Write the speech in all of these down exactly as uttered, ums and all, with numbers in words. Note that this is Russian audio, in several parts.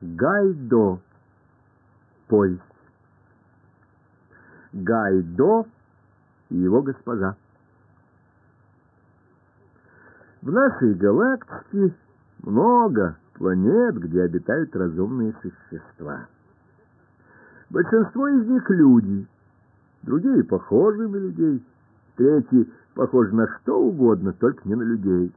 Гайдо. Повесть. Гайдо и его госпожа. В нашей галактике много планет, где обитают разумные существа. Большинство из них люди, другие похожи на людей, третьи похожи на что угодно, только не на людей.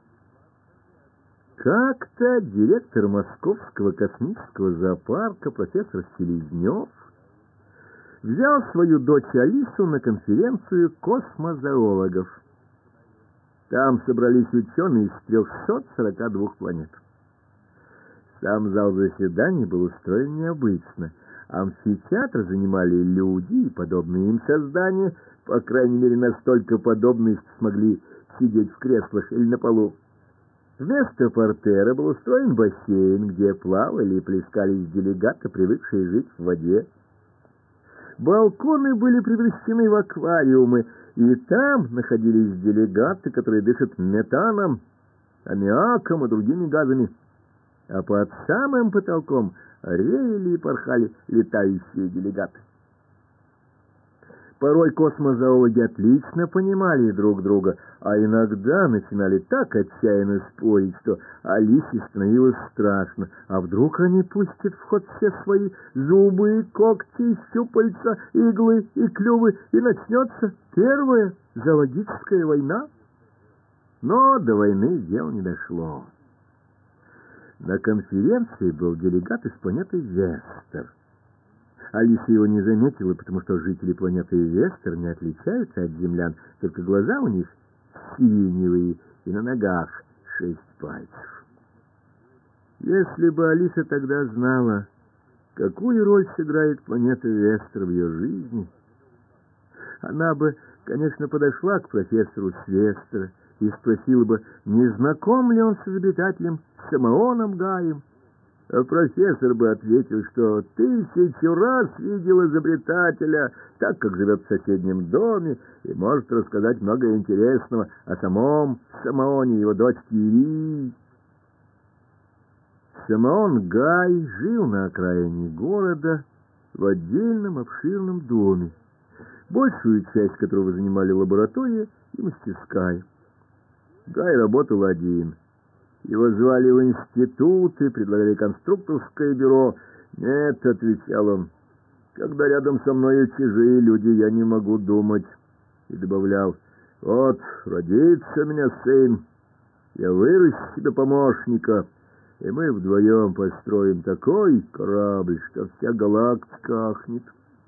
Как-то директор Московского космического зоопарка профессор Селезнев взял свою дочь Алису на конференцию космозоологов. Там собрались ученые из трехсот сорока двух планет. Сам зал заседаний был устроен необычно. Амфитеатр занимали люди и подобные им создания, по крайней мере настолько подобные, что смогли сидеть в креслах или на полу. Вместо портера был устроен бассейн, где плавали и плескались делегаты, привыкшие жить в воде. Балконы были превращены в аквариумы, и там находились делегаты, которые дышат метаном, аммиаком и другими газами. А под самым потолком реяли и порхали летающие делегаты. Порой космозоологи отлично понимали друг друга, а иногда начинали так отчаянно спорить, что Алисе становилось страшно. А вдруг они пустят в ход все свои зубы, когти, щупальца, иглы и клювы, и начнется первая зоологическая война? Но до войны дело не дошло. На конференции был делегат из планеты Вестер. Алиса его не заметила, потому что жители планеты Вестер не отличаются от землян, только глаза у них сиреневые и на ногах шесть пальцев. Если бы Алиса тогда знала, какую роль сыграет планета Вестер в ее жизни, она бы, конечно, подошла к профессору с Вестера и спросила бы, не знаком ли он с изобретателем Симеоном Гаем. А профессор бы ответил, что тысячу раз видел изобретателя, так как живет в соседнем доме, и может рассказать много интересного о самом Симеоне и его дочке Ирии. Симеон Гай жил на окраине города в отдельном обширном доме, большую часть которого занимали лаборатория и мастерская. Гай работал один. Его звали в институт и предлагали конструкторское бюро. «Нет», — отвечал он, — «когда рядом со мной чужие люди, я не могу думать». И добавлял: «Вот, родится у меня сын, я выращу себе помощника, и мы вдвоем построим такой корабль, что вся галактика ахнет».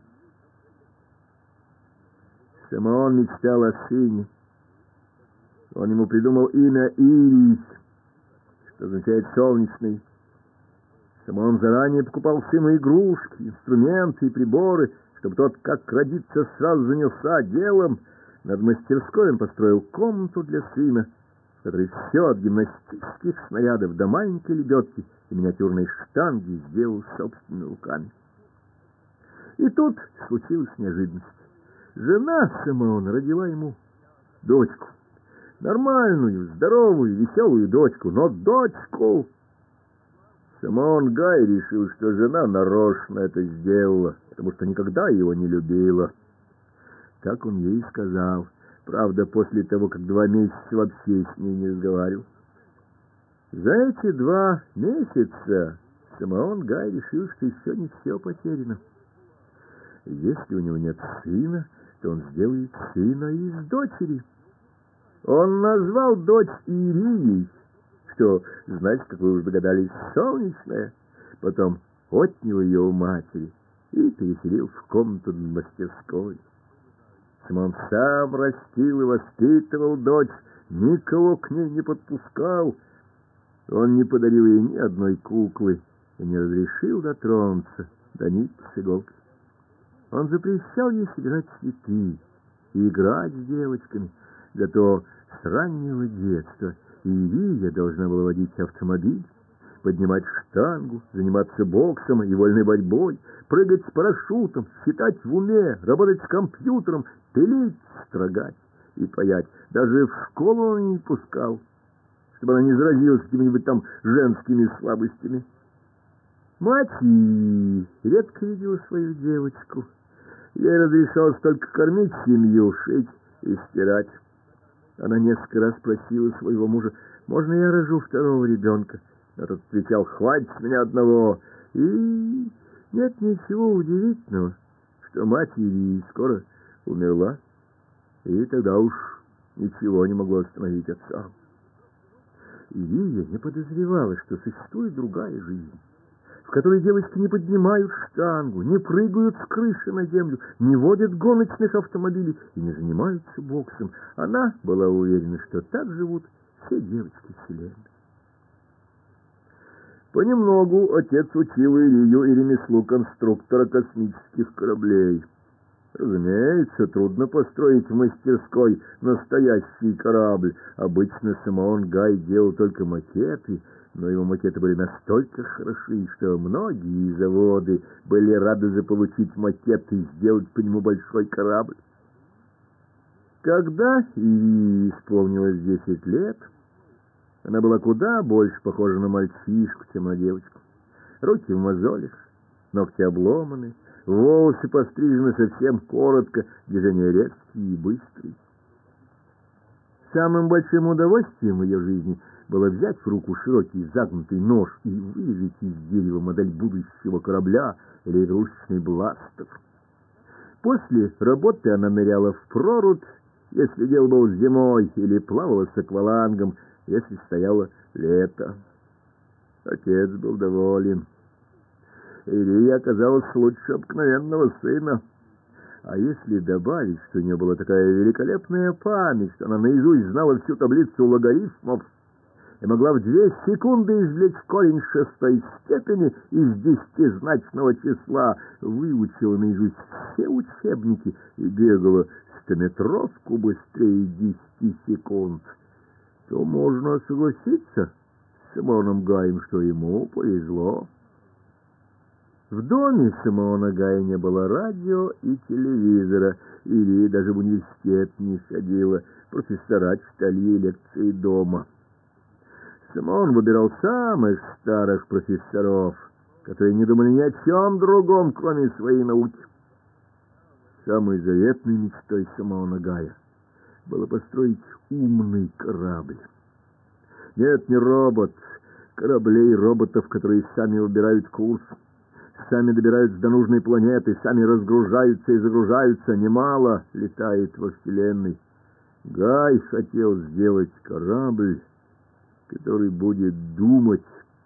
Симеон мечтал о сыне. Он ему придумал имя Ирий, что означает «солнечный». Симеон заранее покупал сыну игрушки, инструменты и приборы, чтобы тот, как родится, сразу занялся делом. Над мастерской он построил комнату для сына, в которой все от гимнастических снарядов до маленькой лебедки и миниатюрной штанги сделал собственными руками. И тут случилась неожиданность. Жена Симеона родила ему дочку. Нормальную, здоровую, веселую дочку, но дочку. Симеон Гай решил, что жена нарочно это сделала, потому что никогда его не любила. Так он ей сказал. Правда, после того, как два месяца вообще с ней не разговаривал. За эти два месяца Симеон Гай решил, что еще не все потеряно. Если у него нет сына, то он сделает сына из дочери. Он назвал дочь Ирией, что, значит, как вы уже догадались, солнечная. Потом отнял ее у матери и переселил в комнату мастерской. Симеон сам растил и воспитывал дочь, никого к ней не подпускал. Он не подарил ей ни одной куклы и не разрешил дотронуться до нитки с иголкой. Он запрещал ей собирать цветы и играть с девочками. Зато с раннего детства Ирия должна была водить автомобиль, поднимать штангу, заниматься боксом и вольной борьбой, прыгать с парашютом, считать в уме, работать с компьютером, пилить, строгать и паять. Даже в школу он не пускал, чтобы она не заразилась какими-нибудь там женскими слабостями. Мать и редко видела свою девочку. Ей разрешалось только кормить семью, шить и стирать. Она несколько раз просила своего мужа: «Можно я рожу второго ребенка?» А тот отвечал: «Хватит с меня одного». И нет ничего удивительного, что мать Ирии скоро умерла, и тогда уж ничего не могло остановить отца. Ирия не подозревала, что существует другая жизнь, в которой девочки не поднимают штангу, не прыгают с крыши на землю, не водят гоночных автомобилей и не занимаются боксом. Она была уверена, что так живут все девочки вселенной. Понемногу отец учил Ирию и ремеслу конструктора космических кораблей. Разумеется, трудно построить в мастерской настоящий корабль. Обычно Симеон Гай делал только макеты, но его макеты были настолько хороши, что многие заводы были рады заполучить макет и сделать по нему большой корабль. Когда Ирии исполнилось десять лет, она была куда больше похожа на мальчишку, чем на девочку. Руки в мозолях, ногти обломаны, волосы пострижены совсем коротко, движения резкие и быстрые. Самым большим удовольствием в ее жизни было взять в руку широкий загнутый нож и вырезать из дерева модель будущего корабля или игрушечный бластер. После работы она ныряла в прорубь, если дело было зимой, или плавала с аквалангом, если стояло лето. Отец был доволен. Ирия оказалась лучше обыкновенного сына. А если добавить, что у нее была такая великолепная память, что она наизусть знала всю таблицу логарифмов и могла в две секунды извлечь корень шестой степени из десятизначного числа, выучила наизусть все учебники и бегала стометровку быстрее десяти секунд, то можно согласиться с Симеоном Гаем, что ему повезло. В доме Симеона Гая не было радио и телевизора, или даже в университет не ходила, профессора читали ей лекции дома. Симеон выбирал самых старых профессоров, которые не думали ни о чем другом, кроме своей науки. Самой заветной мечтой Симеона Гая было построить умный корабль. Нет, не робот, кораблей роботов, которые сами выбирают курс, сами добираются до нужной планеты, сами разгружаются и загружаются, немало летает во Вселенной. Гай хотел сделать корабль, который будет думать.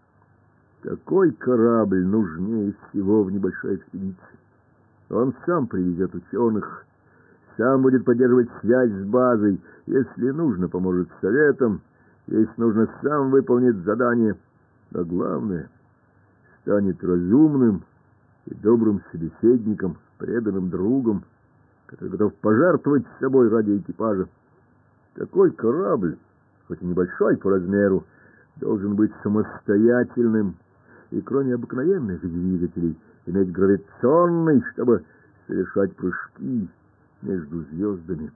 Такой корабль нужнее всего в небольшой экспедиции. Он сам привезет ученых, сам будет поддерживать связь с базой, если нужно, поможет советам, если нужно, сам выполнит задание, а главное, станет разумным и добрым собеседником, преданным другом, который готов пожертвовать собой ради экипажа. Такой корабль, хоть и небольшой по размеру, должен быть самостоятельным и, кроме обыкновенных двигателей, иметь гравитационный, чтобы совершать прыжки между звездами.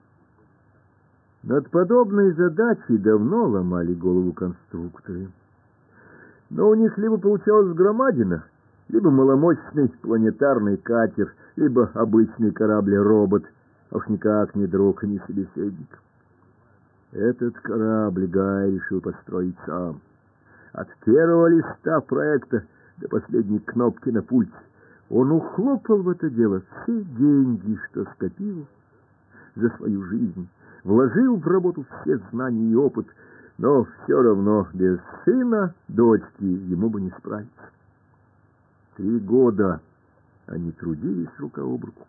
Над подобной задачей давно ломали голову конструкторы. Но у них либо получалась громадина, либо маломощный планетарный катер, либо обычный корабль-робот, а уж никак не друг, ни собеседник. Этот корабль Гай решил построить сам. От первого листа проекта до последней кнопки на пульте он ухлопал в это дело все деньги, что скопил за свою жизнь, вложил в работу все знания и опыт, но все равно без сына, дочки ему бы не справиться. Три года они трудились рука об руку.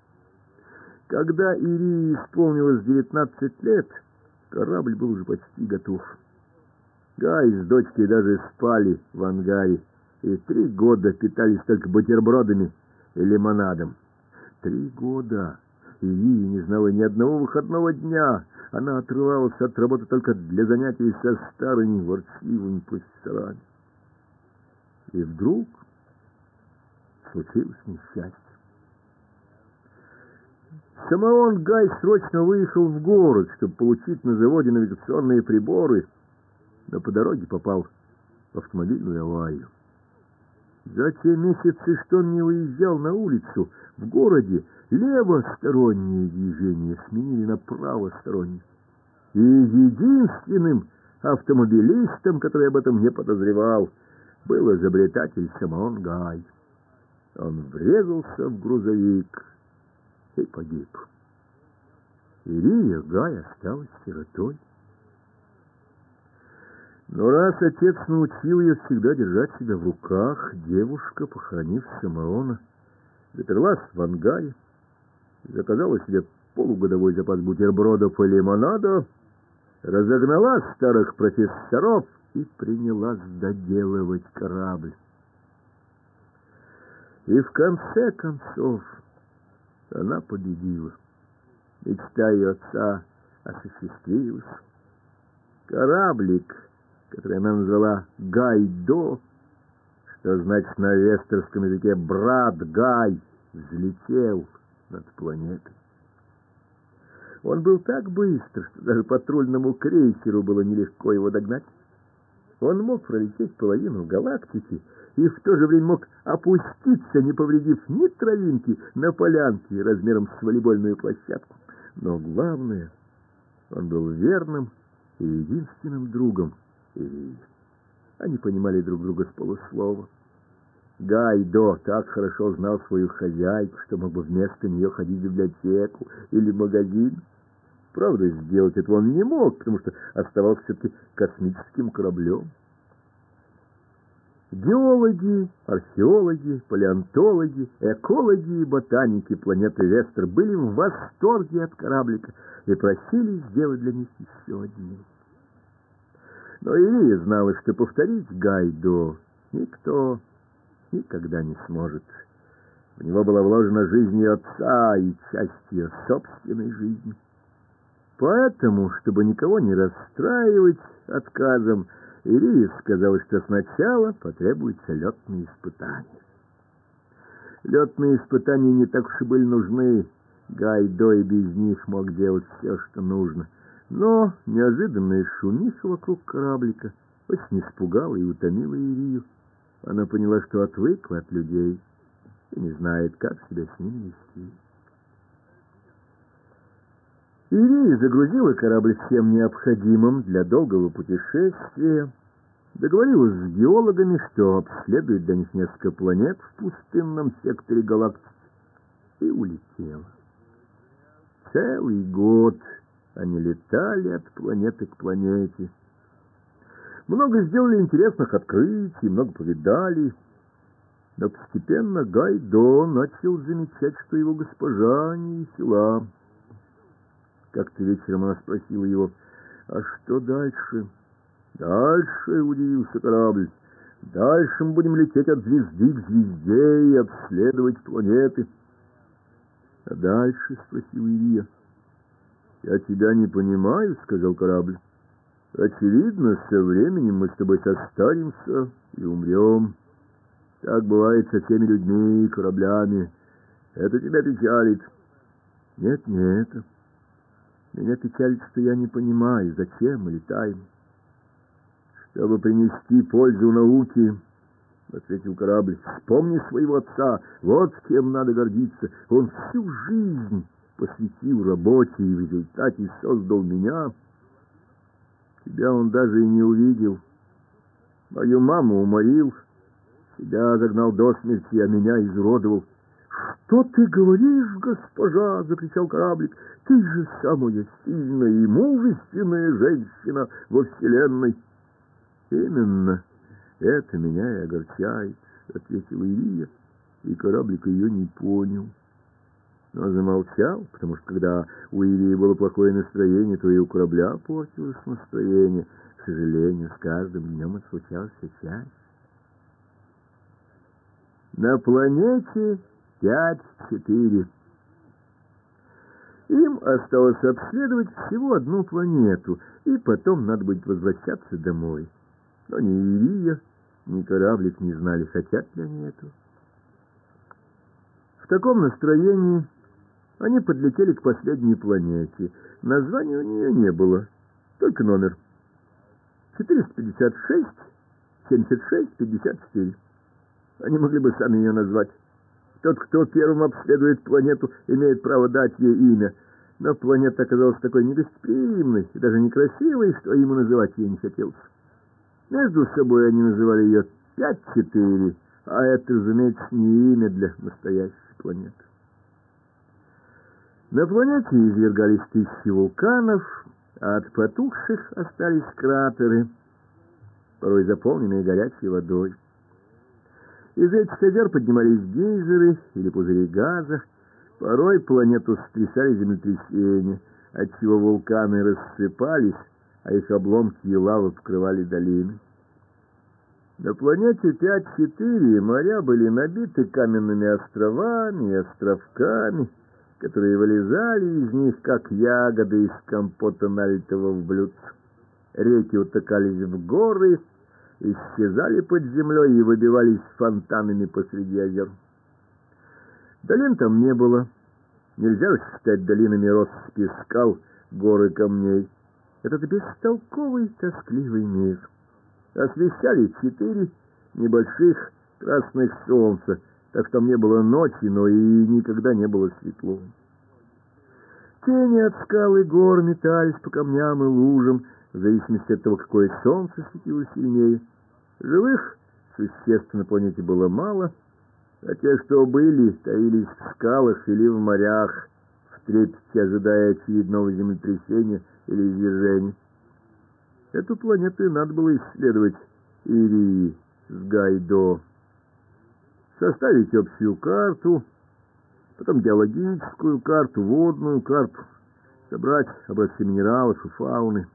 Когда Ирии исполнилось девятнадцать лет, корабль был уже почти готов. Гай с дочкой даже спали в ангаре, и три года питались только бутербродами и лимонадом. Три года Ирия не знала ни одного выходного дня. Она отрывалась от работы только для занятий со старыми ворчливыми профессорами. И вдруг случилось несчастье. Симеон Гай срочно выехал в город, чтобы получить на заводе навигационные приборы, но по дороге попал в автомобильную аварию. За те месяцы, что он не уезжал на улицу, в городе левосторонние движения сменили на правосторонние. И единственным автомобилистом, который об этом не подозревал, был изобретатель Симеон Гай. Он врезался в грузовик и погиб. Ирия Гай осталась сиротой. Но раз отец научил ее всегда держать себя в руках, девушка, похоронив Симеона, заперлась в ангаре, заказала себе полугодовой запас бутербродов и лимонада, разогнала старых профессоров и принялась доделывать корабль. И в конце концов она победила. Мечта ее отца осуществилась. Кораблик, который она назвала Гайдо, что значит на вестерском языке «брат Гай», взлетел над планетой. Он был так быстр, что даже патрульному крейсеру было нелегко его догнать. Он мог пролететь половину галактики и в то же время мог опуститься, не повредив ни травинки, на полянке размером с волейбольную площадку. Но главное, он был верным и единственным другом Ирии. Они понимали друг друга с полуслова. Гайдо так хорошо знал свою хозяйку, что мог бы вместо нее ходить в библиотеку или в магазин. Правда, сделать этого он не мог, потому что оставался все-таки космическим кораблем. Геологи, археологи, палеонтологи, экологи и ботаники планеты Вестер были в восторге от кораблика и просили сделать для них еще один. Но Ирия знала, что повторить Гайдо никто никогда не сможет. В него была вложена жизнь ее отца и часть ее собственной жизни. Поэтому, чтобы никого не расстраивать отказом, Ирия сказала, что сначала потребуются летные испытания. Летные испытания не так уж и были нужны. Гайдо и без них мог делать все, что нужно. Но неожиданная шумиха вокруг кораблика очень испугала и утомила Ирию. Она поняла, что отвыкла от людей и не знает, как себя с ними вести. Ирия загрузила корабль всем необходимым для долгого путешествия, договорилась с геологами, что обследует для них несколько планет в пустынном секторе галактики, и улетела. Целый год они летали от планеты к планете. Много сделали интересных открытий, много повидали, но постепенно Гайдо начал замечать, что его госпожа не весела. Как-то вечером она спросила его: «А что дальше?» «Дальше», — удивился корабль, — «дальше мы будем лететь от звезды к звезде и обследовать планеты». «А дальше?» — спросил Ирия. «Я тебя не понимаю», — сказал корабль. «Очевидно, со временем мы с тобой состаримся и умрем. Так бывает со всеми людьми и кораблями. Это тебя печалит?» «Нет, не это. Меня печалит, что я не понимаю, зачем мы летаем». «Чтобы принести пользу науке», — ответил корабль. «Вспомни своего отца, вот с кем надо гордиться. Он всю жизнь посвятил работе и в результате создал меня. Тебя он даже и не увидел. Мою маму уморил, себя загнал до смерти, а меня изуродовал». «Что ты говоришь, госпожа?» — закричал кораблик. «Ты же самая сильная и мужественная женщина во вселенной». «Именно это меня и огорчает», — ответила Ирия, и кораблик ее не понял. Но замолчал, потому что когда у Ирии было плохое настроение, то и у корабля портилось настроение. К сожалению, с каждым днем это случалось все чаще. На планете пять четыре. Им осталось обследовать всего одну планету, и потом надо будет возвращаться домой. Но ни Ирия, ни кораблик не знали, хотят ли они этого. В таком настроении они подлетели к последней планете. Названия у нее не было, только номер. четыреста пятьдесят шесть семьдесят шесть пятьдесят четыре. Они могли бы сами ее назвать. Тот, кто первым обследует планету, имеет право дать ей имя. Но планета оказалась такой негостеприимной и даже некрасивой, что ему называть ее не хотелось. Между собой они называли ее пять четыре, а это, разумеется, не имя для настоящей планеты. На планете извергались тысячи вулканов, а от потухших остались кратеры, порой заполненные горячей водой. Из этих озер поднимались гейзеры или пузыри газа. Порой планету сотрясали землетрясения, отчего вулканы рассыпались, а их обломки и лава покрывали долины. На планете пять четыре моря были набиты каменными островами и островками, которые вылезали из них, как ягоды из компота, налитого в блюдце. Реки утыкались в горы, исчезали под землей и выбивались фонтанами посреди озер. Долин там не было. Нельзя считать долинами россыпи скал, горы камней. Этот бестолковый, тоскливый мир освещали четыре небольших красных солнца, так что не было ночи, но и никогда не было светло. Тени от скал и гор метались по камням и лужам, в зависимости от того, какое солнце светило сильнее. Живых существ на планете было мало, а те, что были, таились в скалах или в морях, в трепете ожидая очередного землетрясения или извержения. Эту планету и надо было исследовать Ирии с Гайдо, составить общую карту, потом геологическую карту, водную карту, собрать образцы минералов и фауны.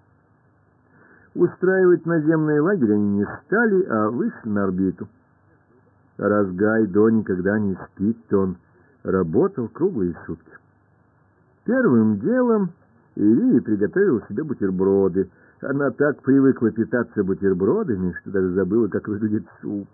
Устраивать наземные лагеря они не стали, а вышли на орбиту. А раз Гайдо никогда не спит, то он работал круглые сутки. Первым делом Ирия приготовила себе бутерброды. Она так привыкла питаться бутербродами, что даже забыла, как выглядит суп.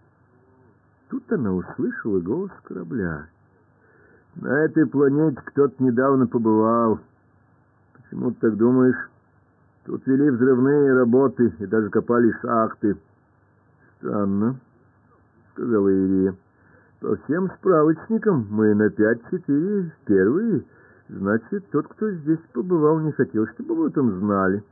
Тут она услышала голос корабля. На этой планете кто-то недавно побывал. Почему ты так думаешь? Тут вели взрывные работы и даже копали шахты. Странно, сказала Ирия. По всем справочникам мы на пять четыре первые. Значит, тот, кто здесь побывал, не хотел, чтобы об этом знали.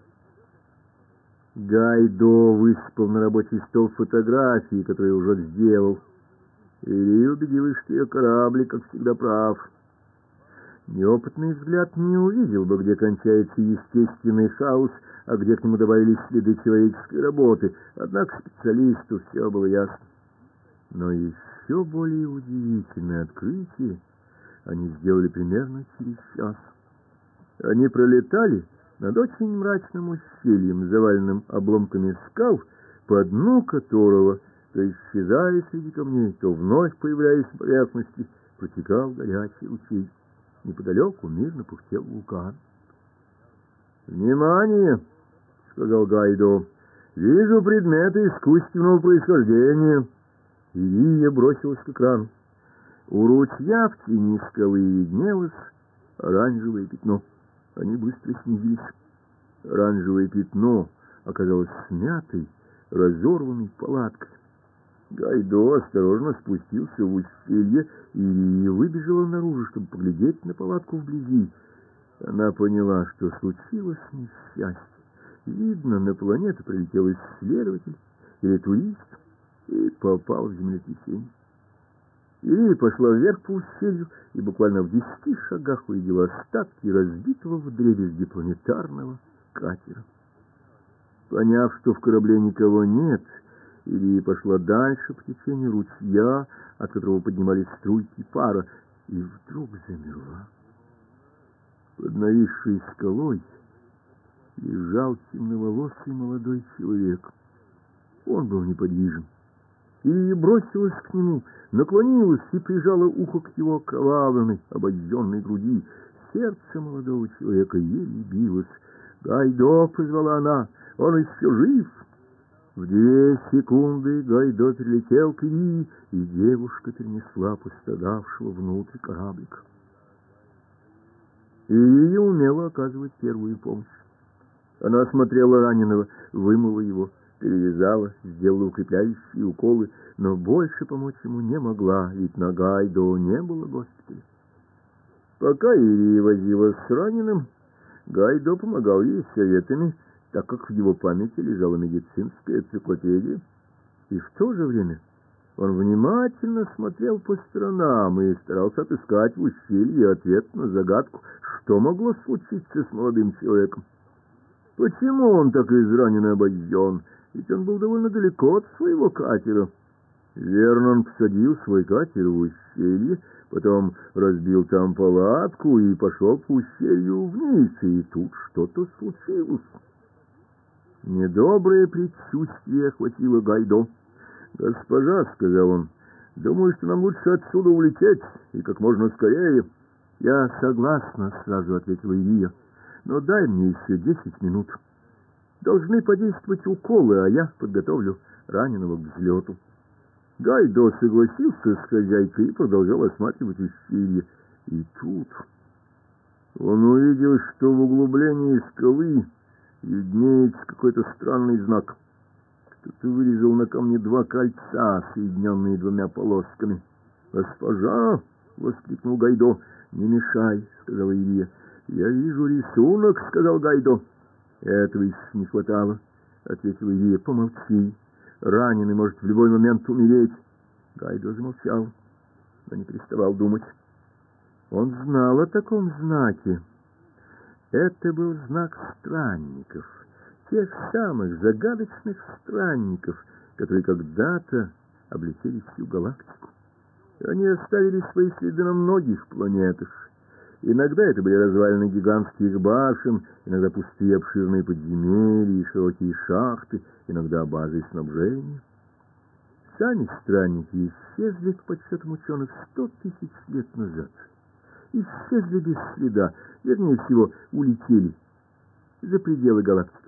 Гайдо высыпал на рабочий стол фотографии, которые уже сделал. Ирия убедилась, что ее кораблик, как всегда, прав. Неопытный взгляд не увидел бы, где кончается естественный хаос, а где к нему добавились следы человеческой работы. Однако специалисту все было ясно. Но еще более удивительное открытие они сделали примерно через час. Они пролетали над очень мрачным ущельем, заваленным обломками скал, по дну которого, то исчезая среди камней, то вновь появляясь на поверхности, протекал горячий ручей. Неподалеку мирно пыхтел вулкан. «Внимание!» — сказал Гайдо. «Вижу предметы искусственного происхождения». Ирия бросилась к экрану. У ручья в тени скалы виднелось оранжевое пятно. Они быстро снизились. Оранжевое пятно оказалось смятой, разорванной палаткой. Гайдо осторожно спустился в ущелье и выбежала наружу, чтобы поглядеть на палатку вблизи. Она поняла, что случилось несчастье. Видно, на планету прилетел исследователь или турист и попал в землетрясение. Ирия пошла вверх по ущелью и буквально в десяти шагах увидела остатки разбитого вдребезги планетарного катера. Поняв, что в корабле никого нет, Ирия пошла дальше по течению ручья, от которого поднимались струйки пара, и вдруг замерла. Под нависшей скалой лежал темноволосый молодой человек. Он был неподвижен. И бросилась к нему, наклонилась и прижала ухо к его окровавленной, обожженной груди. Сердце молодого человека еле билось. «Гайдо!» — позвала она. «Он еще жив!» В две секунды Гайдо прилетел к Ирии, и девушка перенесла пострадавшего внутрь кораблика. Ирия умела оказывать первую помощь. Она осмотрела раненого, вымыла его, перевязала, сделала укрепляющие уколы, но больше помочь ему не могла, ведь на Гайдо не было госпиталя. Пока Ирия возилась с раненым, Гайдо помогал ей советами, так как в его памяти лежала медицинская энциклопедия, и в то же время он внимательно смотрел по сторонам и старался отыскать в ущелье ответ на загадку, что могло случиться с молодым человеком. Почему он так изранен и обожжен? Ведь он был довольно далеко от своего катера. Верно, он посадил свой катер в ущелье, потом разбил там палатку и пошел по ущелью вниз, и тут что-то случилось. Недоброе предчувствие охватило Гайдо. «Госпожа», — сказал он, — «думаю, что нам лучше отсюда улететь, и как можно скорее». «Я согласна», — сразу ответила Ирия, — «но дай мне еще десять минут. Должны подействовать уколы, а я подготовлю раненого к взлету». Гайдо согласился с хозяйкой и продолжал осматривать ущелье. И тут он увидел, что в углублении скалы виднеется какой-то странный знак. Кто-то вырезал на камне два кольца, соединенные двумя полосками. «Госпожа!» — воскликнул Гайдо. «Не мешай», — сказала Ирия. «Я вижу рисунок», — сказал Гайдо. «Этого еще не хватало», — ответила Ирия. «Помолчи. Раненый может в любой момент умереть». Гайдо замолчал, но не переставал думать. Он знал о таком знаке. Это был знак странников, тех самых загадочных странников, которые когда-то облетели всю галактику. Они оставили свои следы на многих планетах. Иногда это были развалины гигантских башен, иногда пустые обширные подземелья и широкие шахты, иногда базы снабжения. Сами странники исчезли, по подсчетам ученых, сто тысяч лет назад. Исчезли без следа, вернее всего, улетели за пределы галактики.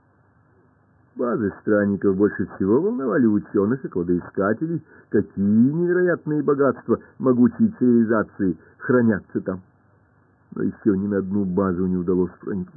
Базы странников больше всего волновали ученых и кладоискателей, какие невероятные богатства могучей цивилизации хранятся там. Но еще ни на одну базу не удалось проникнуть.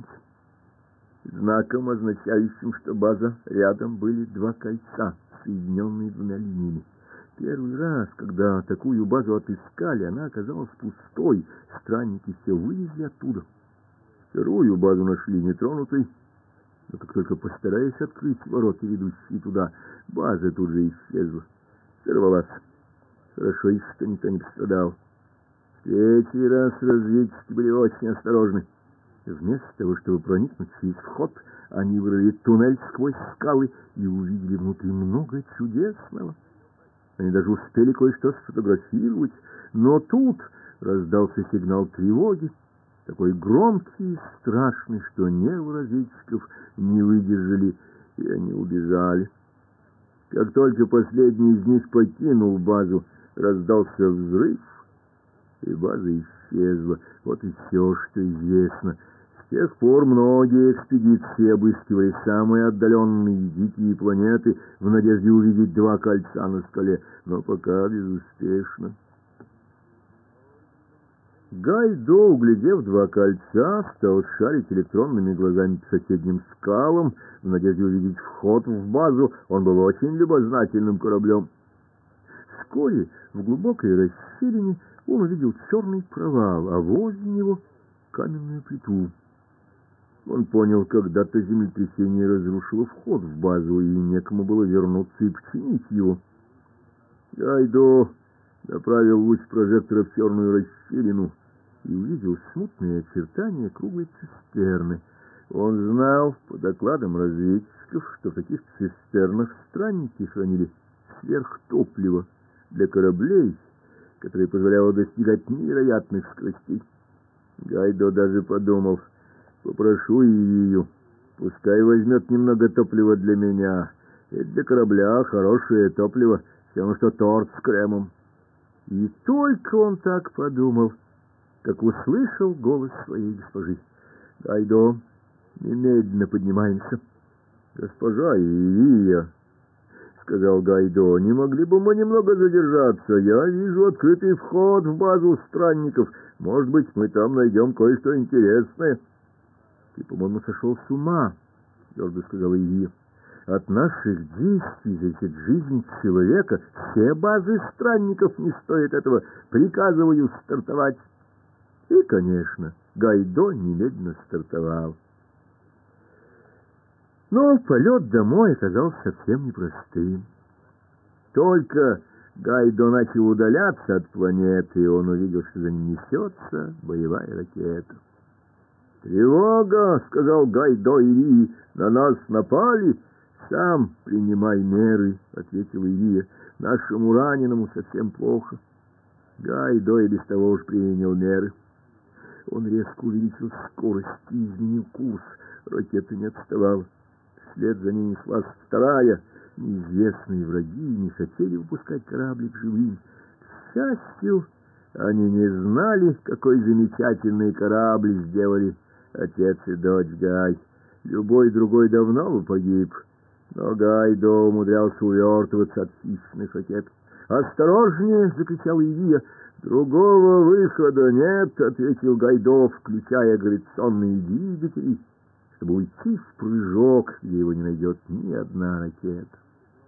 Знаком, означающим, что база рядом, были два кольца, соединенные двумя линиями. Первый раз, когда такую базу отыскали, она оказалась пустой, странники все вывезли оттуда. Вторую базу нашли нетронутой, но как только постарались открыть ворота, ведущие туда, база тут же исчезла, сорвалась. Хорошо еще, что никто не пострадал. В третий раз разведчики были очень осторожны. Вместо того, чтобы проникнуть через вход, они вырыли туннель сквозь скалы и увидели внутри много чудесного. Они даже успели кое-что сфотографировать, но тут раздался сигнал тревоги, такой громкий и страшный, что нервы разведчиков не выдержали, и они убежали. Как только последний из них покинул базу, раздался взрыв, и база исчезла. Вот и все, что известно. С тех пор многие экспедиции обыскивали самые отдаленные и дикие планеты в надежде увидеть два кольца на скале, но пока безуспешно. Гайдо, углядев два кольца, стал шарить электронными глазами по соседним скалам в надежде увидеть вход в базу. Он был очень любознательным кораблем. Вскоре в глубокой расщелине он увидел черный провал, а возле него каменную плиту. Он понял, когда-то землетрясение разрушило вход в базу, и некому было вернуться и починить его. Гайдо направил луч прожектора в черную расщелину и увидел смутные очертания круглой цистерны. Он знал по докладам разведчиков, что в таких цистернах странники хранили сверхтопливо для кораблей, которое позволяло достигать невероятных скоростей. Гайдо даже подумал: попрошу ее, пускай возьмет немного топлива для меня. Это для корабля хорошее топливо, все равно что торт с кремом. И только он так подумал, как услышал голос своей госпожи: «Гайдо, немедленно поднимаемся». «Госпожа Ирия», — сказал Гайдо, — «не могли бы мы немного задержаться? Я вижу открытый вход в базу странников. Может быть, мы там найдем кое-что интересное». «Ты, по-моему, сошел с ума», — твердо сказала Ирия. От наших действий зависит жизнь человека. Все базы странников не стоят этого. Приказываю стартовать. И, конечно, Гайдо немедленно стартовал. Но полет домой оказался совсем непростым. Только Гайдо начал удаляться от планеты, и он увидел, что за ним несется боевая ракета. «Тревога!» — сказал Гайдо Ирии. «На нас напали!» «Сам принимай меры», — ответил Ирия. «Нашему раненому совсем плохо». Гайдо и без того уж принял меры. Он резко увеличил скорость и изменил курс. Ракета не отставала. Вслед за ней неслась вторая. Неизвестные враги не хотели выпускать кораблик живым. К счастью, они не знали, какой замечательный корабль сделали отец и дочь Гай. Любой другой давно бы погиб. Но Гайдо умудрялся увертываться от хищных ракет. «Осторожнее!» — закричал Ирия. «Другого выхода нет!» — ответил Гайдо, включая гравитационные двигатели, чтобы уйти в прыжок, где его не найдет ни одна ракета.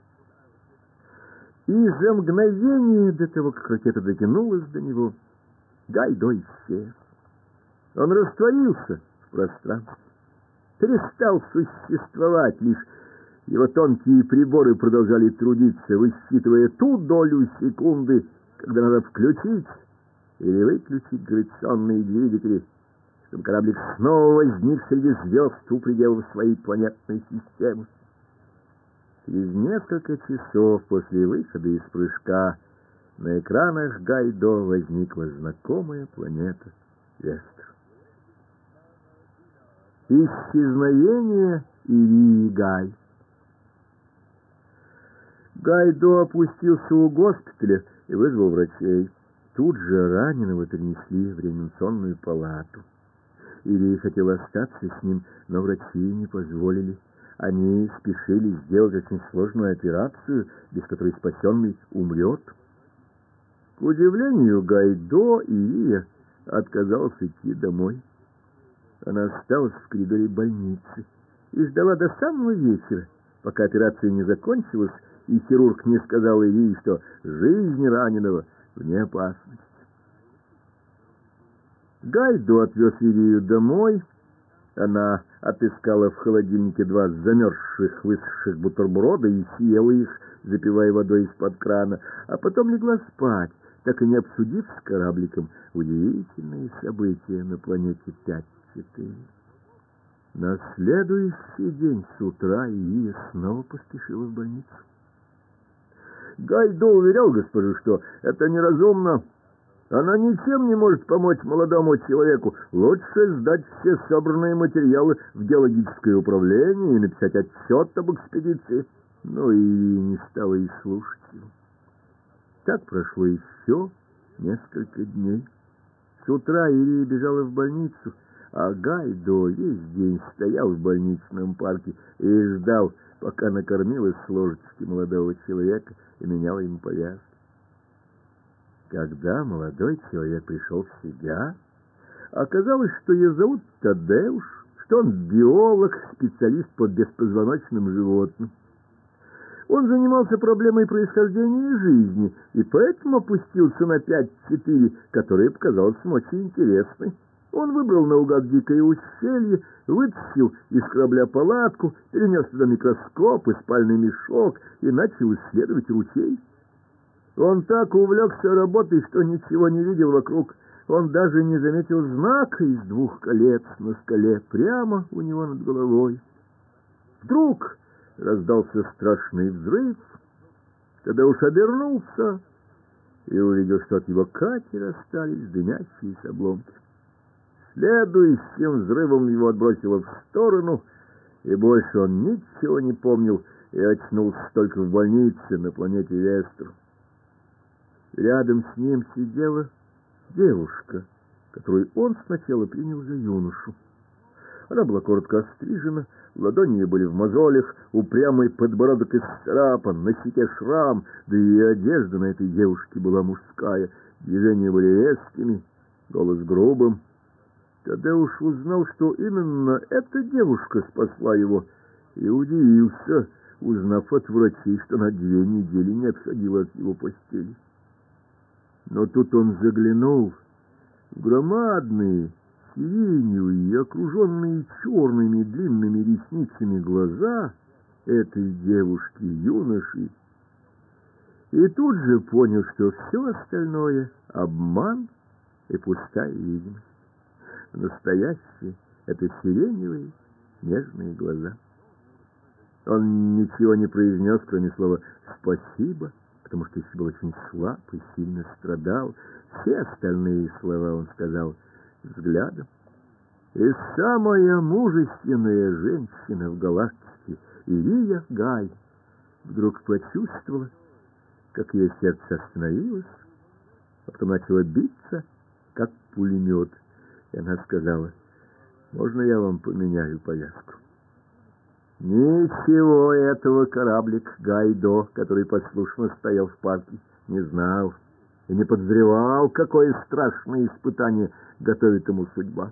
И за мгновение до того, как ракета дотянулась до него, Гайдо исчез. Он растворился в пространстве, перестал существовать, лишь его тонкие приборы продолжали трудиться, высчитывая ту долю секунды, когда надо включить или выключить гравитационные двигатели, чтобы кораблик снова возник среди звезд у пределов своей планетной системы. Через несколько часов после выхода из прыжка на экранах Гайдо возникла знакомая планета Вестер. Исчезновение Ирии Гай. Гайдо опустился у госпиталя и вызвал врачей. Тут же раненого перенесли в реанимационную палату. Ирия хотел остаться с ним, но врачи не позволили. Они спешили сделать очень сложную операцию, без которой спасенный умрет. К удивлению Гайдо, Ирия отказалась идти домой. Она осталась в коридоре больницы и ждала до самого вечера, пока операция не закончилась, и хирург не сказал Ирии, что жизнь раненого вне опасности. Гайдо отвез Ирию домой. Она отыскала в холодильнике два замерзших, высохших бутерброда и съела их, запивая водой из-под крана, а потом легла спать, так и не обсудив с корабликом удивительные события на планете пять четыре. На следующий день с утра Ирия снова поспешила в больницу. Гайдо уверял госпожу, что это неразумно. Она ничем не может помочь молодому человеку. Лучше сдать все собранные материалы в геологическое управление и написать отчет об экспедиции. Ну и не стала и слушать его. Так прошло еще несколько дней. С утра Ирия бежала в больницу, а Гайдо весь день стоял в больничном парке и ждал, пока накормила с ложечки молодого человека и меняла ему повязки. Когда молодой человек пришел в себя, оказалось, что ее зовут Тадеуш, что он биолог, специалист по беспозвоночным животным. Он занимался проблемой происхождения жизни и поэтому опустился на пять четыре, которая показалась ему очень интересной. Он выбрал наугад дикое ущелье, вытащил из корабля палатку, перенес туда микроскоп и спальный мешок и начал исследовать ручей. Он так увлекся работой, что ничего не видел вокруг. Он даже не заметил знака из двух колец на скале прямо у него над головой. Вдруг раздался страшный взрыв. Тогда уж обернулся и увидел, что от его катера остались дымящиеся обломки. Следующим взрывом его отбросило в сторону, и больше он ничего не помнил и очнулся только в больнице на планете Вестер. Рядом с ним сидела девушка, которую он сначала принял за юношу. Она была коротко острижена, ладони ее были в мозолях, упрямый подбородок исцарапан, на щеке шрам, да и одежда на этой девушке была мужская, движения были резкими, голос грубым. Тадеуш узнал, что именно эта девушка спасла его, и удивился. узнав от врачей, что на две недели не отходила от его постели. Но тут он заглянул в громадные, сиреневые, окруженные черными длинными ресницами глаза этой девушки-юноши, и тут же понял, что все остальное — обман и пустая видимость. Настоящие — это сиреневые, нежные глаза. Он ничего не произнес, кроме слова «спасибо», потому что еще был очень слаб и сильно страдал. Все остальные слова он сказал взглядом. И самая мужественная женщина в галактике, Ирия Гай, вдруг почувствовала, как ее сердце остановилось, а потом начало биться, как пулемет. И она сказала: «Можно я вам поменяю повязку?» Ничего этого кораблик Гайдо, который послушно стоял в парке, не знал и не подозревал, какое страшное испытание готовит ему судьба.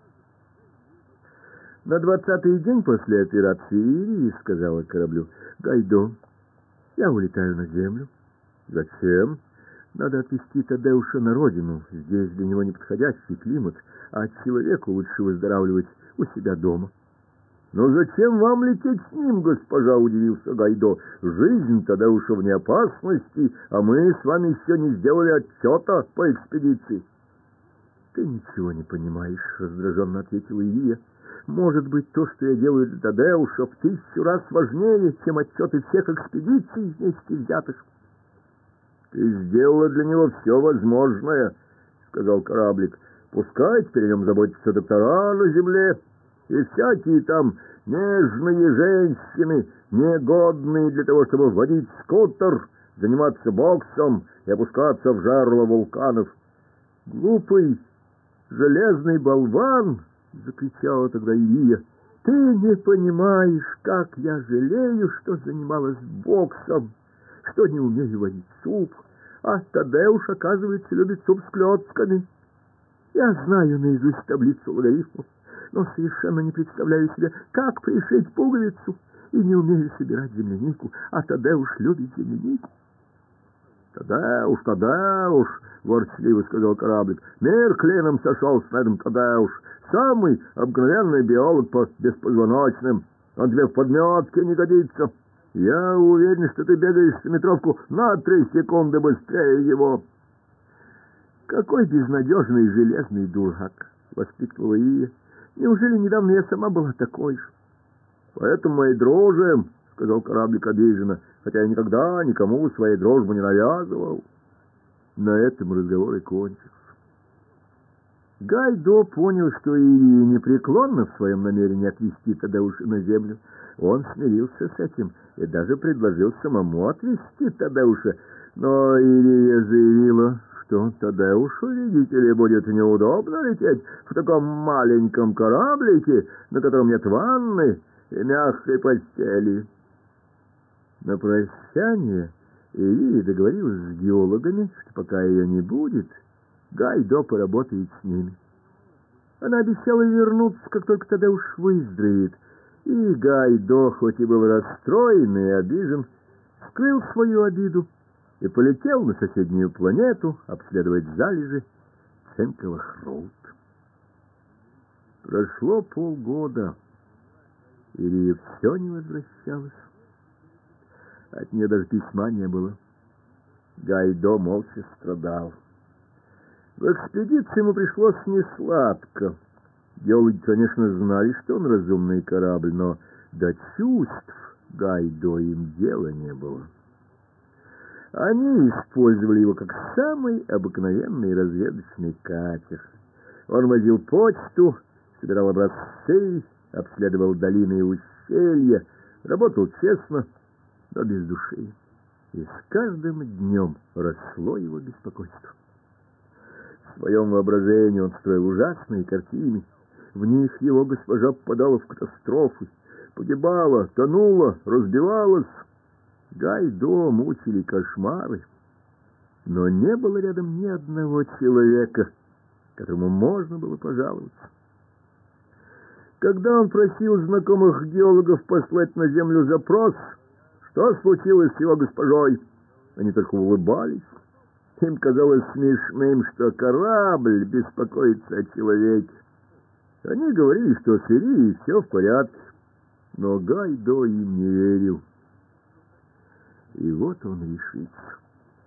На двадцатый день после операции Ирия сказала кораблю: «Гайдо, я улетаю на землю». «Зачем?» «Надо отвезти Тадеуша на родину. Здесь для него неподходящий климат, а человеку лучше выздоравливать у себя дома». «Но зачем вам лететь с ним, госпожа?» — удивился Гайдо. «Жизнь Тадеуша вне опасности, а мы с вами еще не сделали отчета по экспедиции». «Ты ничего не понимаешь», — раздраженно ответила Ирия. «Может быть, то, что я делаю для Тадеуша, в тысячу раз важнее, чем отчеты всех экспедиций вместе взятых». «Ты сделала для него все возможное», — сказал кораблик. «Пускай теперь о нем заботятся доктора на земле, и всякие там нежные женщины, негодные для того, чтобы водить скутер, заниматься боксом и опускаться в жерло вулканов». «Глупый железный болван!» — закричала тогда Ирия. «Ты не понимаешь, как я жалею, что занималась боксом, что не умею варить суп, а Тадеуш, оказывается, любит суп с клетками. Я знаю наизусть таблицу логарифмов, но совершенно не представляю себе, как пришить пуговицу, и не умею собирать землянику, а Тадеуш любит землянику». «Тадеуш, Тадеуш!» — ворчливо сказал кораблик. «Мир клином сошелся на этом Тадеуш. Самый обыкновенный биолог по беспозвоночным. Он тебе в подметке не годится. Я уверен, что ты бегаешь в метровку на три секунды быстрее его». «Какой безнадежный железный дурак!» — воскликнула Ия. «Неужели недавно я сама была такой же?» «Поэтому мы и дружим», — сказал кораблик обиженно, «хотя я никогда никому своей дружбы не навязывал». На этом разговор и кончился. Гайдо понял, что Ирия непреклонна в своем намерении отвезти Тадеуша на землю. Он смирился с этим и даже предложил самому отвезти Тадеуша, но Ирия заявила, что Тадеушу, видите ли, будет неудобно лететь в таком маленьком кораблике, на котором нет ванны и мягкой постели. На прощание Ирия договорилась с геологами, что пока ее не будет, Гайдо поработает с ними. Она обещала вернуться, как только Тадеуш выздоровеет, и Гайдо, хоть и был расстроен и обижен, скрыл свою обиду и полетел на соседнюю планету обследовать залежи цинковых руд. Прошло полгода, Ирия все не возвращалась. От нее даже письма не было. Гайдо молча страдал. В экспедиции ему пришлось несладко. Геологи, конечно, знали, что он разумный корабль, но до чувств Гайдо им дела не было. Они использовали его как самый обыкновенный разведочный катер. Он возил почту, собирал образцы, обследовал долины и ущелья, работал честно, но без души. И с каждым днем росло его беспокойство. В своем воображении он строил ужасные картины. В них его госпожа попадала в катастрофы, погибала, тонула, разбивалась. Гайдо мучили кошмары, но не было рядом ни одного человека, которому можно было пожаловаться. Когда он просил знакомых геологов послать на Землю запрос, Что случилось с его госпожой? Они только улыбались. Им казалось смешным, что корабль беспокоится о человеке. Они говорили, что с Ирией все в порядке, но Гайдо им не верил. И вот он решится.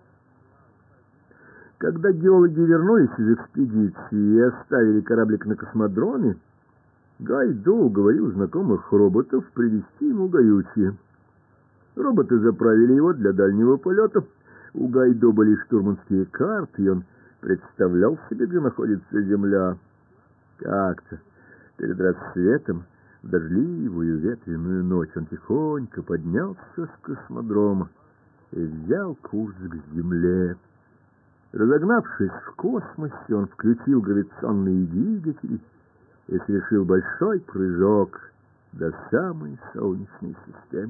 Когда геологи вернулись из экспедиции и оставили кораблик на космодроме, Гайдо уговорил знакомых роботов привезти ему горючее. Роботы заправили его для дальнего полета. У Гайдо были штурманские карты, и он представлял себе, где находится Земля. Как-то перед рассветом, в дождливую ветреную ночь, он тихонько поднялся с космодрома и взял курс к Земле. Разогнавшись в космосе, он включил гравитационные двигатели и совершил большой прыжок до самой Солнечной системы.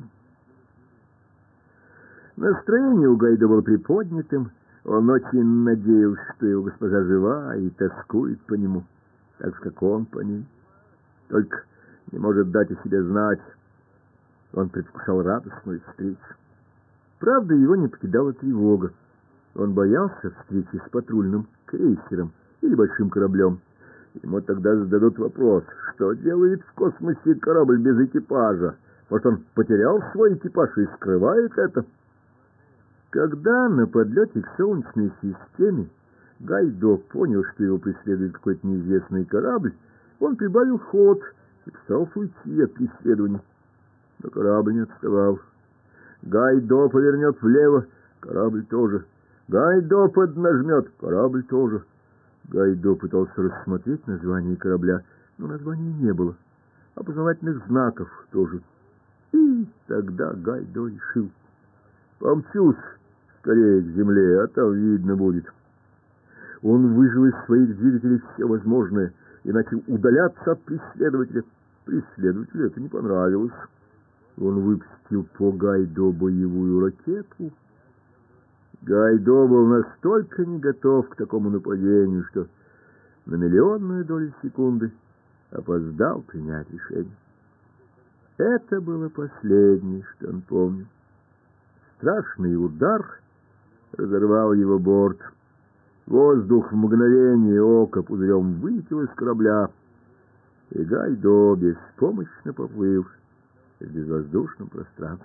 Настроение у Гайдо было приподнятым. Он очень надеялся, что его госпожа жива и тоскует по нему, так же, как он по ней. Только не может дать о себе знать. Он предвкушал радостную встречу. Правда, его не покидала тревога. Он боялся встречи с патрульным крейсером или большим кораблем. Ему тогда зададут вопрос, что делает в космосе корабль без экипажа. Может, он потерял свой экипаж и скрывает это? Когда на подлете к Солнечной системе Гайдо понял, что его преследует какой-то неизвестный корабль, он прибавил ход и пытался уйти от преследования. Но корабль не отставал. Гайдо повернет влево, корабль тоже. Гайдо поднажмет, корабль тоже. Гайдо пытался рассмотреть название корабля, но названия не было. Опознавательных знаков тоже. И тогда Гайдо решил: помчусь скорее к земле, а там видно будет. Он выжил из своих двигателей все возможное и начал удаляться от преследователя. Преследователю это не понравилось. Он выпустил по Гайдо боевую ракету. Гайдо был настолько не готов к такому нападению, что на миллионную долю секунды опоздал принять решение. Это было последнее, что он помнил. Страшный удар разорвал его борт. Воздух в мгновение ока пузырем вылетел из корабля, и Гайдо беспомощно поплыл в безвоздушном пространстве.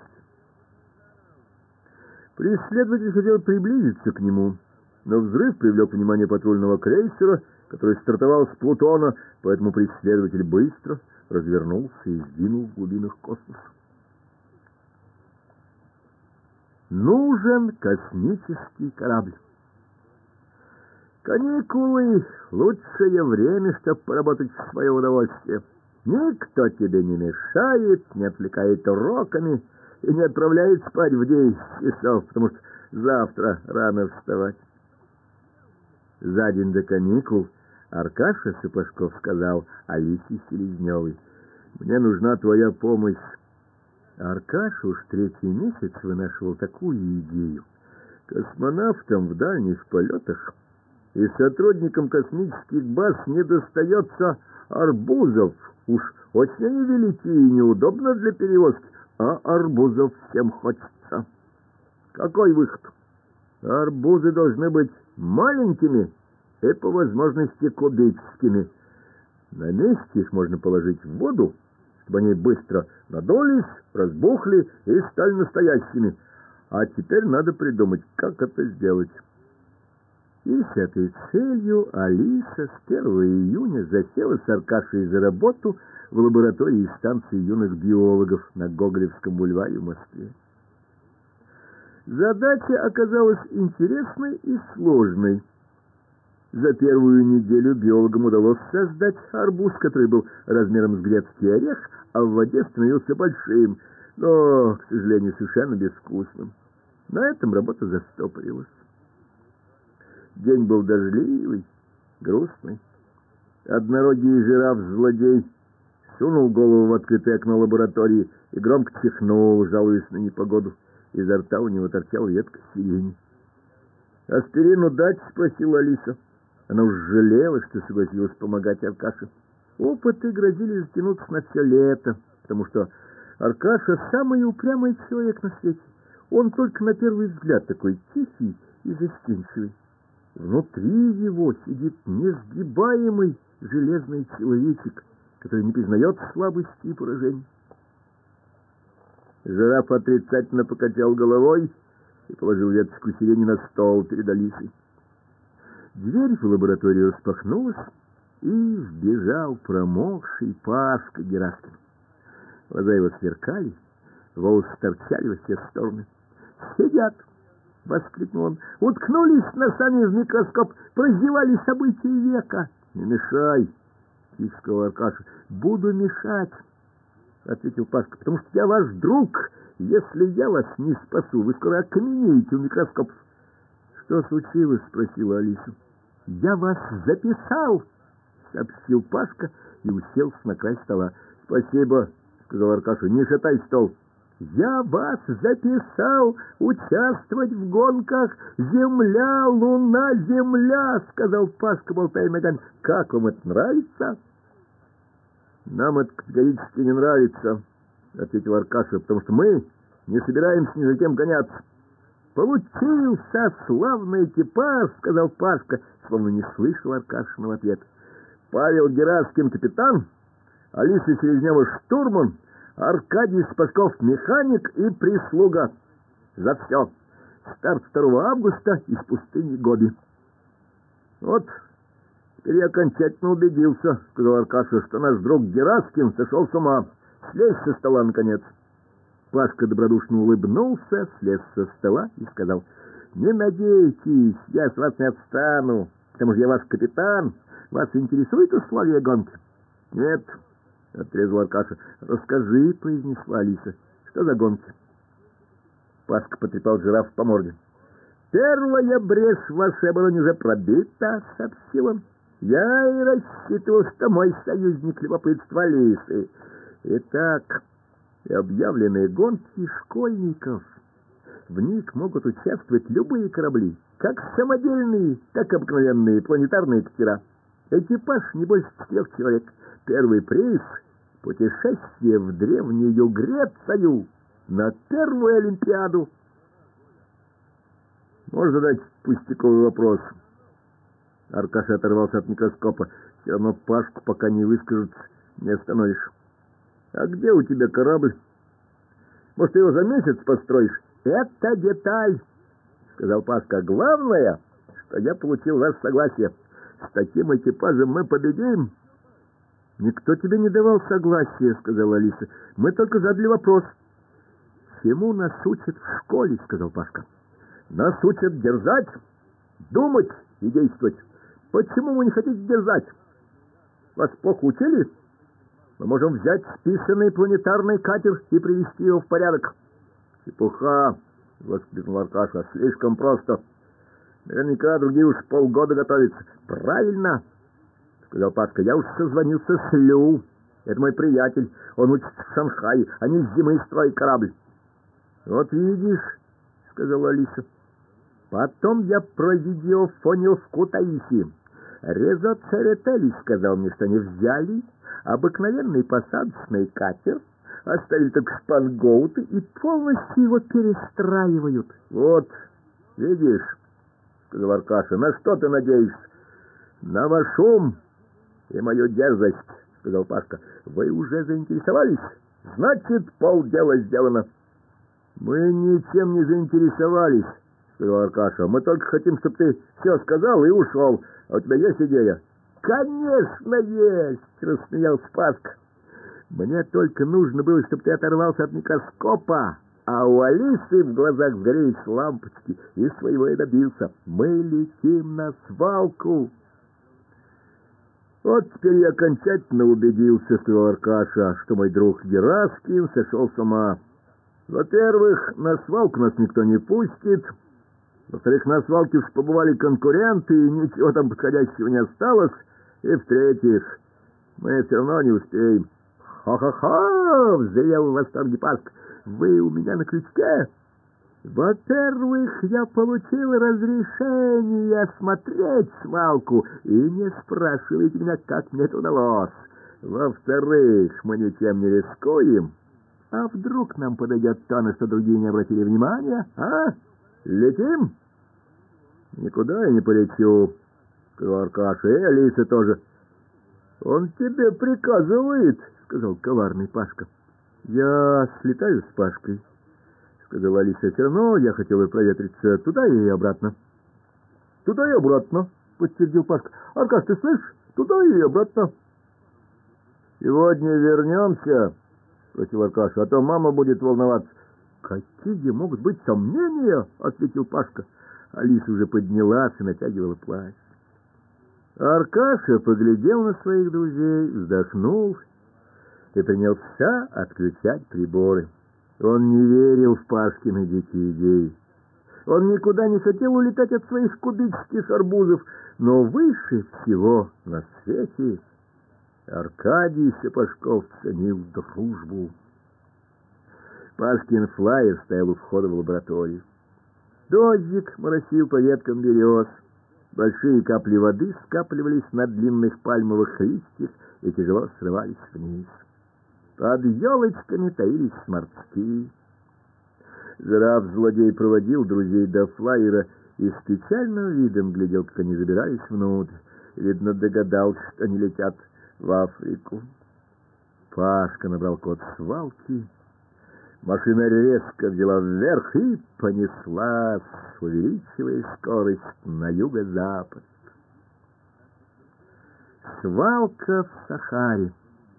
Преследователь хотел приблизиться к нему, но взрыв привлек внимание патрульного крейсера, который стартовал с Плутона, поэтому преследователь быстро развернулся и сгинул в глубинах космоса. Нужен космический корабль. Каникулы — лучшее время, чтобы поработать в свое удовольствие. Никто тебе не мешает, не отвлекает уроками и не отправляет спать в десять часов, потому что завтра рано вставать. За день до каникул Аркаша Сапожков сказал Алисе Селезневой: «Мне нужна твоя помощь». Аркаша уж третий месяц вынашивал такую идею. Космонавтам в дальних полетах и сотрудникам космических баз не достается арбузов. Уж очень они велики и неудобно для перевозки, а арбузов всем хочется. Какой выход? Арбузы должны быть маленькими и по возможности кубическими. На месте их можно положить в воду, чтобы они быстро надулись, разбухли и стали настоящими. А теперь надо придумать, как это сделать. И с этой целью Алиса с первого июня засела с Аркашей за работу в лаборатории станции юных биологов на Гоголевском бульваре в Москве. Задача оказалась интересной и сложной. За первую неделю биологам удалось создать арбуз, который был размером с грецкий орех, а в воде становился большим, но, к сожалению, совершенно безвкусным. На этом работа застопорилась. День был дождливый, грустный. Однорогий жираф-злодей сунул голову в открытое окно лаборатории и громко чихнул, жалуясь на непогоду. Изо рта у него торчала ветка сирени. «Аспирину дать?» — спросила Алиса. Она уж жалела, что согласилась помогать Аркаше. Опыты грозили затянуться на все лето, потому что Аркаша самый упрямый человек на свете. Он только на первый взгляд такой тихий и застенчивый. Внутри его сидит несгибаемый железный человечек, который не признает слабости и поражений. Жираф отрицательно покачал головой и положил веточку сирени на стол перед Алисой. Дверь в лабораторию распахнулась, и вбежал промокший Пашка Гераскин. Глаза его сверкали, волосы торчали во все стороны. «Сидят!» — воскликнул он. «Уткнулись носами в микроскоп, прозевали события века!» «Не мешай!» — тихо сказал Аркаша. «Буду мешать!» — ответил Пашка. «Потому что я ваш друг. Если я вас не спасу, вы скоро окаменеете у микроскопов». «Что случилось?» — спросила Алиса. «Я вас записал!» — сообщил Пашка и уселся на край стола. «Спасибо!» — сказал Аркаша. «Не шатай стол!» «Я вас записал участвовать в гонках Земля, Луна, Земля!» — сказал Пашка, болтая ногами. «Как вам это нравится?» «Нам это категорически не нравится», — ответил Аркаша, «потому что мы не собираемся ни за кем гоняться». «Получился славный типаж», — сказал Пашка, словно не слышал Аркашиного ответа. «Павел Гераскин капитан, Алиса Селезнева штурман, Аркадий Спашков механик и прислуга. За все. Старт второго августа из пустыни Гоби». «Вот теперь я окончательно убедился», — сказал Аркаша, «что наш друг Гераскин сошел с ума. Слезь со стола, наконец». Пашка добродушно улыбнулся, слез со стола и сказал: «Не надейтесь, я с вас не отстану. К тому же я ваш капитан. Вас интересует условия гонки?» «Нет», — отрезал Аркаша. «Расскажи», — произнесла Алиса. «Что за гонки?» Пашка потрепал жирафа по морде. «Первая брешь в вашей обороне уже пробита», — сообщил он. «Я и рассчитывал, что мой союзник любопытства Алисы. Итак, и объявленные гонки школьников. В них могут участвовать любые корабли, как самодельные, так и обыкновенные планетарные катера. Экипаж не больше четырех человек. Первый приз — путешествие в древнюю Грецию на первую Олимпиаду». «Можно задать пустяковый вопрос?» Аркаша оторвался от микроскопа. «Все равно Пашку пока не выскажется, не остановишь. А где у тебя корабль? Может, ты его за месяц построишь?» «Это деталь», — сказал Пашка. «Главное, что я получил ваше согласие. С таким экипажем мы победим». «Никто тебе не давал согласия», — сказала Алиса. «Мы только задали вопрос». «Чему нас учат в школе?» — сказал Пашка. «Нас учат дерзать, думать и действовать. Почему вы не хотите дерзать? Вас плохо учили? Мы можем взять списанный планетарный катер и привести его в порядок». «Чепуха!» — воскликнул Аркаша. «Слишком просто. Наверняка другие уж полгода готовятся». «Правильно!» — сказал Пашка. «Я уж созвонился с Лю. Это мой приятель. Он учится в Шанхае. Они с зимы строят корабль». «Вот видишь», — сказала Алиса. «Потом я про видеофонил в Кутаиси. Резо Церетели сказал мне, что они взяли обыкновенный посадочный катер, оставили только шпангоуты и полностью его перестраивают». «Вот, видишь», — сказал Аркаша, — «на что ты надеешься?» «На ваш ум и мою дерзость», — сказал Пашка. «Вы уже заинтересовались? Значит, полдела сделано». «Мы ничем не заинтересовались», — сказал Аркаша. «Мы только хотим, чтобы ты все сказал и ушел. А у тебя есть идея?» «Конечно есть», — рассмеялся Пашка. «Мне только нужно было, чтобы ты оторвался от микроскопа, а у Алисы в глазах сгорелись лампочки, и своего я добился. Мы летим на свалку». «Вот теперь я окончательно убедился, — сказал Аркаша, — что мой друг Гераскин сошел с ума. Во-первых, на свалку нас никто не пустит. Во-вторых, на свалке уж побывали конкуренты, и ничего там подходящего не осталось. И в-третьих, мы все равно не успеем». «Хо-хо-хо!» — взревел в восторге Пашка. «Вы у меня на крючке? Во-первых, я получил разрешение осмотреть свалку, и не спрашивайте меня, как мне это удалось. Во-вторых, мы ничем не рискуем, А вдруг нам подойдет то, на что другие не обратили внимания? А? Летим? Никуда я не полечу, сказал Аркаша, и Алиса тоже. Он тебе приказывает, сказал коварный Пашка. Я слетаю с Пашкой, сказала Алиса. Все равно я хотела проветриться туда и обратно. Туда и обратно, подтвердил Пашка. Аркаш, ты слышишь? Туда и обратно. Сегодня вернемся, спросил Аркаша, а то мама будет волноваться. Какие могут быть сомнения, ответил Пашка. Алиса уже поднялась и натягивала плащ. Аркаша поглядел на своих друзей, вздохнул и принялся отключать приборы. Он не верил в Пашкины дикие идеи. Он никуда не хотел улетать от своих кубических арбузов, но выше всего на свете Аркадий Сапожков ценил дружбу. Пашкин флайер стоял у входа в лабораторию. Дождик моросил по веткам берез. Большие капли воды скапливались на длинных пальмовых листьях и тяжело срывались вниз. Под елочками таились сморчки. Жираф-злодей проводил друзей до флайера и с печальным видом глядел, как они забирались внутрь. Видно, догадался, что они летят в Африку. Пашка набрал код свалки. Машина резко взяла вверх и понеслась, увеличивая скорость на юго-запад. Свалка в Сахаре.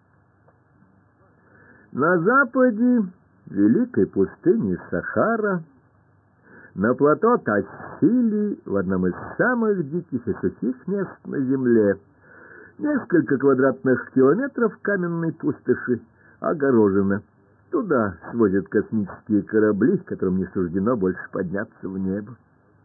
На западе великой пустыни Сахара, на плато Тассили, в одном из самых диких и сухих мест на земле, несколько квадратных километров каменной пустоши огорожено. Туда свозят космические корабли, которым не суждено больше подняться в небо.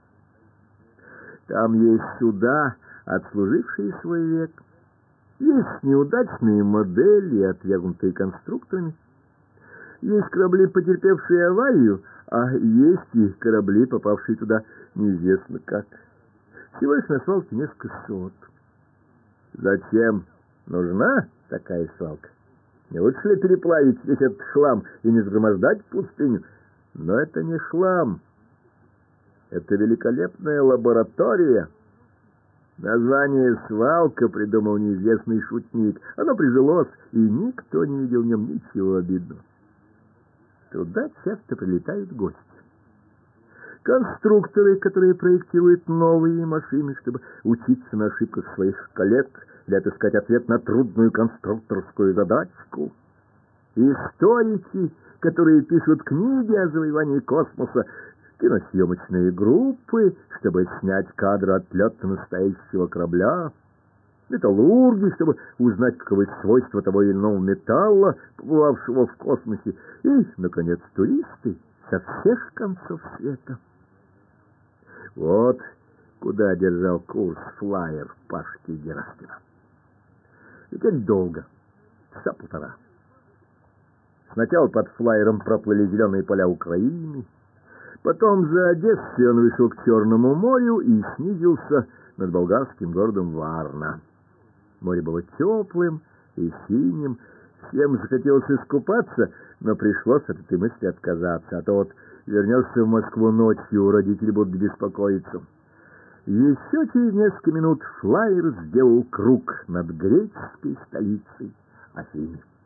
Там есть суда, отслужившие свой век. Есть неудачные модели, отвергнутые конструкторами. Есть корабли, потерпевшие аварию, а есть и корабли, попавшие туда неизвестно как. Всего лишь на свалке несколько сот. Зачем нужна такая свалка? Не лучше ли переплавить весь этот хлам и не загромождать пустыню? Но это не хлам. Это великолепная лаборатория. Название «свалка» придумал неизвестный шутник. Оно прижилось, и никто не видел в нем ничего обидного. Туда часто прилетают гости. Конструкторы, которые проектируют новые машины, чтобы учиться на ошибках своих коллег или отыскать ответ на трудную конструкторскую задачку. Историки, которые пишут книги о завоевании космоса, киносъемочные группы, чтобы снять кадры отлета настоящего корабля, металлурги, чтобы узнать, каковы свойства того или иного металла, побывавшего в космосе, и, наконец, туристы со всех концов света. Вот куда держал курс флайер Пашки Гераскина. Летели долго, часа полтора. Сначала под флайером проплыли зеленые поля Украины, потом за Одессой он вышел к Черному морю и снизился над болгарским городом Варна. Море было теплым и синим, всем захотелось искупаться, но пришлось от этой мысли отказаться, а то вот вернешься в Москву ночью, родители будут беспокоиться. Еще через несколько минут флайер сделал круг над греческой столицей Афины.